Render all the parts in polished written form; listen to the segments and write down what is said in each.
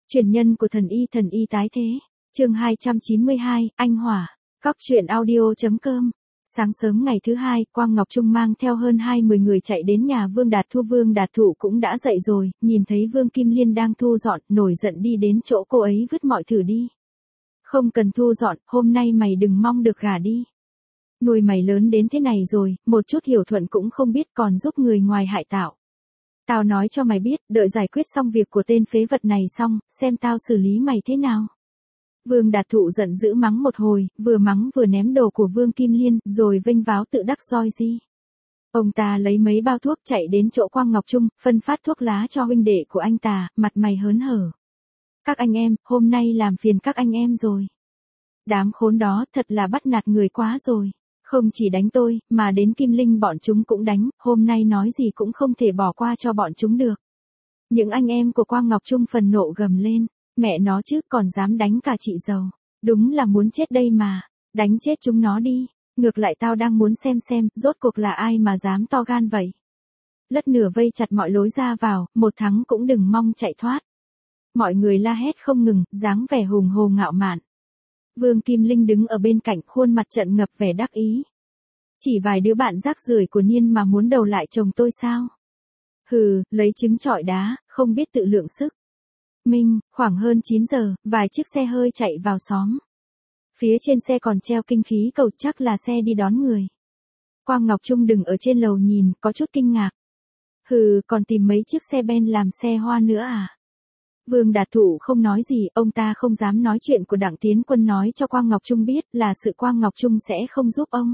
Truyền nhân của thần y tái thế. Chương 292, Anh Hỏa. Cóc truyện audio.com. Sáng sớm ngày thứ hai, Quang Ngọc Trung mang theo hơn 20 người chạy đến nhà Vương Đạt Thu. Vương Đạt Thụ cũng đã dậy rồi, nhìn thấy Vương Kim Liên đang thu dọn, nổi giận đi đến chỗ cô ấy vứt mọi thứ đi. Không cần thu dọn, hôm nay mày đừng mong được gả đi. Nuôi mày lớn đến thế này rồi, một chút hiểu thuận cũng không biết, còn giúp người ngoài hại tạo. Tao nói cho mày biết, đợi giải quyết xong việc của tên phế vật này xong, xem tao xử lý mày thế nào. Vương Đạt Thụ giận dữ mắng một hồi, vừa mắng vừa ném đồ của Vương Kim Liên, rồi vênh váo tự đắc roi ri. Ông ta lấy mấy bao thuốc chạy đến chỗ Quang Ngọc Trung, phân phát thuốc lá cho huynh đệ của anh ta, mặt mày hớn hở. Các anh em, hôm nay làm phiền các anh em rồi. Đám khốn đó thật là bắt nạt người quá rồi. Không chỉ đánh tôi, mà đến Kim Linh bọn chúng cũng đánh, hôm nay nói gì cũng không thể bỏ qua cho bọn chúng được. Những anh em của Quang Ngọc Trung phần nộ gầm lên, mẹ nó chứ còn dám đánh cả chị dâu. Đúng là muốn chết đây mà, đánh chết chúng nó đi, ngược lại tao đang muốn xem, rốt cuộc là ai mà dám to gan vậy. Lất nửa vây chặt mọi lối ra vào, một thắng cũng đừng mong chạy thoát. Mọi người la hét không ngừng, dáng vẻ hùng hồ ngạo mạn. Vương Kim Linh đứng ở bên cạnh, khuôn mặt trợn ngập vẻ đắc ý. Chỉ vài đứa bạn rác rưởi của Niên mà muốn đầu lại chồng tôi sao? Hừ, lấy trứng trọi đá, không biết tự lượng sức. Minh, khoảng hơn 9 giờ, vài chiếc xe hơi chạy vào xóm. Phía trên xe còn treo kinh khí cầu, chắc là xe đi đón người. Quang Ngọc Trung đứng ở trên lầu nhìn, có chút kinh ngạc. Hừ, còn tìm mấy chiếc xe ben làm xe hoa nữa à? Vương Đạt Thụ không nói gì, ông ta không dám nói chuyện của Đặng Tiến Quân nói cho Quang Ngọc Trung biết, là sự Quang Ngọc Trung sẽ không giúp ông.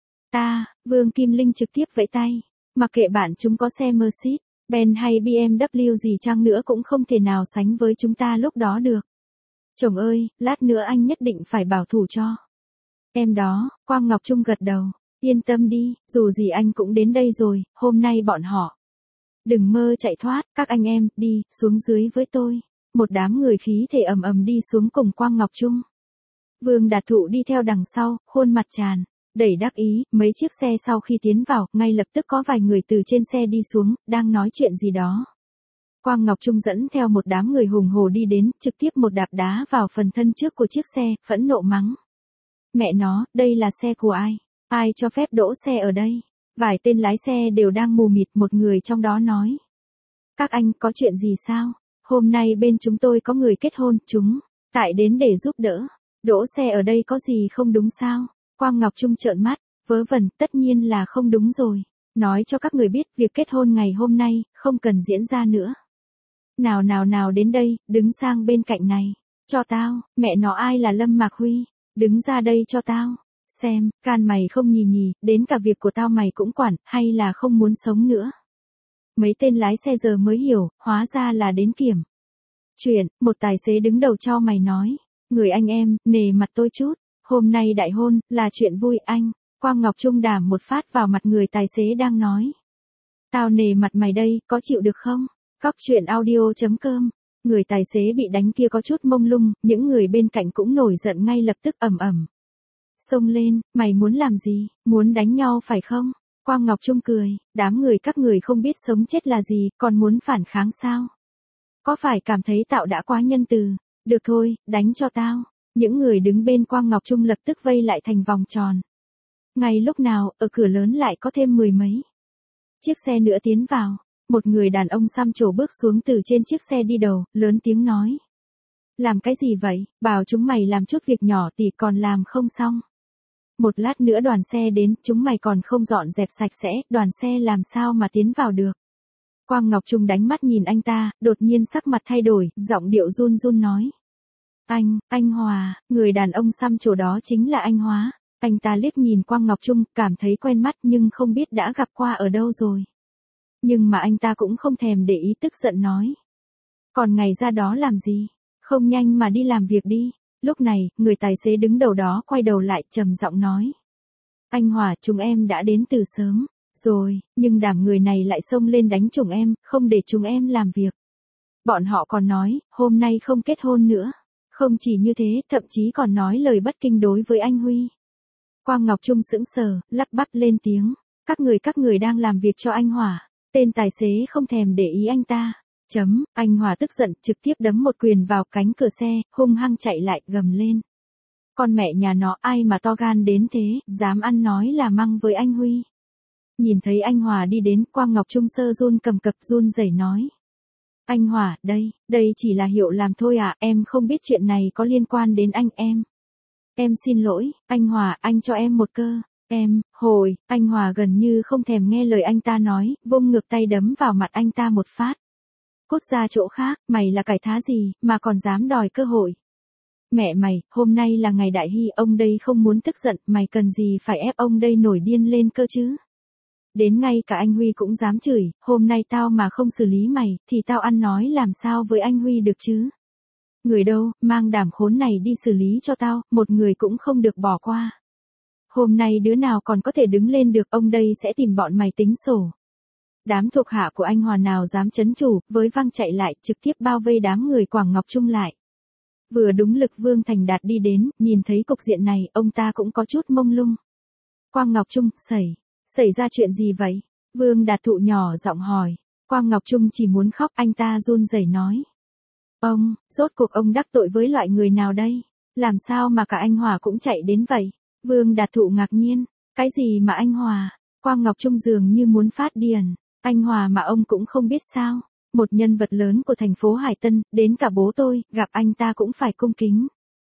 Vương Kim Linh trực tiếp vẫy tay, mặc kệ bạn chúng có xe Mercedes, Ben hay BMW gì chăng nữa cũng không thể nào sánh với chúng ta lúc đó được. Chồng ơi, lát nữa anh nhất định phải bảo thủ cho em đó. Quang Ngọc Trung gật đầu, yên tâm đi, dù gì anh cũng đến đây rồi, hôm nay bọn họ đừng mơ chạy thoát. Các anh em, đi, xuống dưới với tôi. Một đám người khí thể ầm ầm đi xuống cùng Quang Ngọc Trung. Vương Đạt Thụ đi theo đằng sau, khuôn mặt tràn đầy đắc ý. Mấy chiếc xe sau khi tiến vào, ngay lập tức có vài người từ trên xe đi xuống, đang nói chuyện gì đó. Quang Ngọc Trung dẫn theo một đám người hùng hồ đi đến, trực tiếp một đạp đá vào phần thân trước của chiếc xe, phẫn nộ mắng. Mẹ nó, đây là xe của ai? Ai cho phép đỗ xe ở đây? Vài tên lái xe đều đang mù mịt, một người trong đó nói. Các anh, có chuyện gì sao? Hôm nay bên chúng tôi có người kết hôn, chúng tại đến để giúp đỡ. Đỗ xe ở đây có gì không đúng sao? Quang Ngọc Trung trợn mắt, vớ vẩn, tất nhiên là không đúng rồi. Nói cho các người biết, việc kết hôn ngày hôm nay, không cần diễn ra nữa. Nào đến đây, đứng sang bên cạnh này. Cho tao, mẹ nó ai là Lâm Mạc Huy? Đứng ra đây cho tao. Xem, can mày không nhì, đến cả việc của tao mày cũng quản, hay là không muốn sống nữa. Mấy tên lái xe giờ mới hiểu, hóa ra là đến kiểm chuyện. Một tài xế đứng đầu cho mày nói. Người anh em, nề mặt tôi chút. Hôm nay đại hôn, là chuyện vui anh. Quang Ngọc Trung đàm một phát vào mặt người tài xế đang nói. Tao nề mặt mày đây, có chịu được không? Cóc truyện audio.com. Người tài xế bị đánh kia có chút mông lung, những người bên cạnh cũng nổi giận ngay lập tức ầm ầm xông lên, mày muốn làm gì? Muốn đánh nhau phải không? Quang Ngọc Trung cười, đám người các người không biết sống chết là gì, còn muốn phản kháng sao? Có phải cảm thấy tạo đã quá nhân từ? Được thôi, đánh cho tao. Những người đứng bên Quang Ngọc Trung lập tức vây lại thành vòng tròn. Ngay lúc nào, ở cửa lớn lại có thêm 10 mấy chiếc xe nữa tiến vào. Một người đàn ông xăm trổ bước xuống từ trên chiếc xe đi đầu, lớn tiếng nói. Làm cái gì vậy? Bảo chúng mày làm chút việc nhỏ thì còn làm không xong. Một lát nữa đoàn xe đến, chúng mày còn không dọn dẹp sạch sẽ, đoàn xe làm sao mà tiến vào được. Quang Ngọc Trung đánh mắt nhìn anh ta, đột nhiên sắc mặt thay đổi, giọng điệu run run nói. Anh Hòa, người đàn ông xăm trổ đó chính là anh Hóa. Anh ta liếc nhìn Quang Ngọc Trung, cảm thấy quen mắt nhưng không biết đã gặp qua ở đâu rồi. Nhưng mà anh ta cũng không thèm để ý, tức giận nói. Còn ngày ra đó làm gì? Không nhanh mà đi làm việc đi. Lúc này, người tài xế đứng đầu đó quay đầu lại trầm giọng nói. Anh Hòa, chúng em đã đến từ sớm rồi, nhưng đám người này lại xông lên đánh chúng em, không để chúng em làm việc. Bọn họ còn nói, hôm nay không kết hôn nữa. Không chỉ như thế, thậm chí còn nói lời bất kinh đối với anh Huy. Quang Ngọc Trung sững sờ, lắp bắp lên tiếng. Các người đang làm việc cho anh Hòa. Tên tài xế không thèm để ý anh ta. Anh Hòa tức giận trực tiếp đấm một quyền vào cánh cửa xe, hung hăng chạy lại gầm lên. Con mẹ nhà nó ai mà to gan đến thế, dám ăn nói là măng với anh Huy. Nhìn thấy anh Hòa đi đến, Quang Ngọc Trung sơ run cầm cập run rẩy nói. Anh Hòa, đây chỉ là hiệu làm thôi à, em không biết chuyện này có liên quan đến anh em. Em xin lỗi, anh Hòa, anh cho em một cơ. Anh Hòa gần như không thèm nghe lời anh ta nói, vung ngược tay đấm vào mặt anh ta một phát. Cút ra chỗ khác, mày là cải thá gì, mà còn dám đòi cơ hội. Mẹ mày, hôm nay là ngày đại hy, ông đây không muốn tức giận, mày cần gì phải ép ông đây nổi điên lên cơ chứ. Đến ngay cả anh Huy cũng dám chửi, hôm nay tao mà không xử lý mày, thì tao ăn nói làm sao với anh Huy được chứ. Người đâu, mang đảm khốn này đi xử lý cho tao, một người cũng không được bỏ qua. Hôm nay đứa nào còn có thể đứng lên được, ông đây sẽ tìm bọn mày tính sổ. Đám thuộc hạ của anh Hòa nào dám chấn chủ, với văng chạy lại, trực tiếp bao vây đám người Quang Ngọc Trung lại. Vừa đúng lực Vương Thành Đạt đi đến, nhìn thấy cục diện này, ông ta cũng có chút mông lung. Quang Ngọc Trung, xảy ra chuyện gì vậy? Vương Đạt Thụ nhỏ giọng hỏi. Quang Ngọc Trung chỉ muốn khóc, anh ta run rẩy nói. Ông, rốt cuộc ông đắc tội với loại người nào đây? Làm sao mà cả anh Hòa cũng chạy đến vậy? Vương Đạt Thụ ngạc nhiên. Cái gì mà anh Hòa? Quang Ngọc Trung dường như muốn phát điên. Anh Hòa mà ông cũng không biết sao? Một nhân vật lớn của thành phố Hải Tân, đến cả bố tôi, gặp anh ta cũng phải cung kính.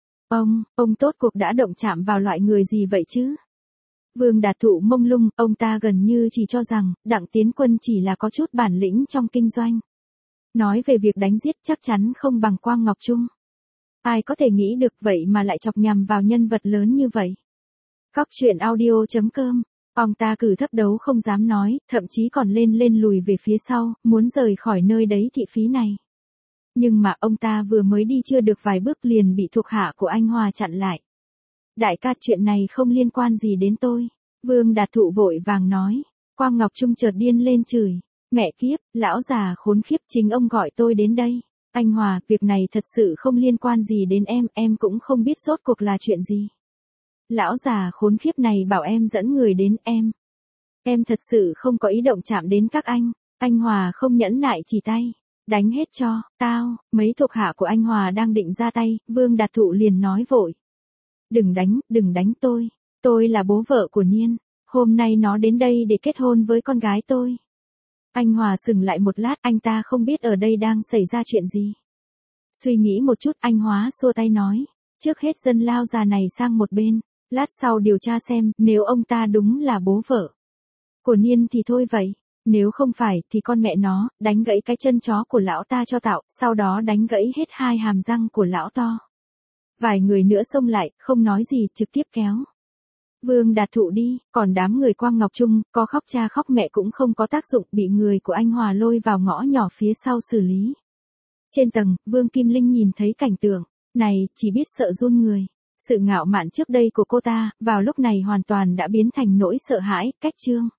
Ông tốt cuộc đã động chạm vào loại người gì vậy chứ? Vương Đạt Thụ mông lung, ông ta gần như chỉ cho rằng, Đặng Tiến Quân chỉ là có chút bản lĩnh trong kinh doanh. Nói về việc đánh giết chắc chắn không bằng Quang Ngọc Trung. Ai có thể nghĩ được vậy mà lại chọc nhằm vào nhân vật lớn như vậy? Cóc truyện audio.com. Ông ta cử thấp đấu không dám nói, thậm chí còn lên lùi về phía sau, muốn rời khỏi nơi đấy thị phí này. Nhưng mà ông ta vừa mới đi chưa được vài bước liền bị thuộc hạ của anh Hòa chặn lại. Đại ca, chuyện này không liên quan gì đến tôi. Vương Đạt Thụ vội vàng nói. Quang Ngọc Trung chợt điên lên chửi. Mẹ kiếp, lão già khốn khiếp, chính ông gọi tôi đến đây. Anh Hòa, việc này thật sự không liên quan gì đến em cũng không biết rốt cuộc là chuyện gì. Lão già khốn khiếp này bảo em dẫn người đến em. Em thật sự không có ý động chạm đến các anh. Anh Hòa không nhẫn nại chỉ tay. Đánh hết cho, tao. Mấy thuộc hạ của anh Hòa đang định ra tay, Vương Đạt Thụ liền nói vội. Đừng đánh tôi. Tôi là bố vợ của Niên. Hôm nay nó đến đây để kết hôn với con gái tôi. Anh Hòa sững lại một lát, anh ta không biết ở đây đang xảy ra chuyện gì. Suy nghĩ một chút, anh Hóa xua tay nói. Trước hết dân lao già này sang một bên. Lát sau điều tra xem, nếu ông ta đúng là bố vợ của Niên thì thôi vậy. Nếu không phải, thì con mẹ nó, đánh gãy cái chân chó của lão ta cho tạo, sau đó đánh gãy hết hai hàm răng của lão to. Vài người nữa xông lại, không nói gì, trực tiếp kéo Vương Đạt Thụ đi, còn đám người Quang Ngọc Trung, có khóc cha khóc mẹ cũng không có tác dụng, bị người của anh Hòa lôi vào ngõ nhỏ phía sau xử lý. Trên tầng, Vương Kim Linh nhìn thấy cảnh tượng này, chỉ biết sợ run người. Sự ngạo mạn trước đây của cô ta, vào lúc này hoàn toàn đã biến thành nỗi sợ hãi, cách trương.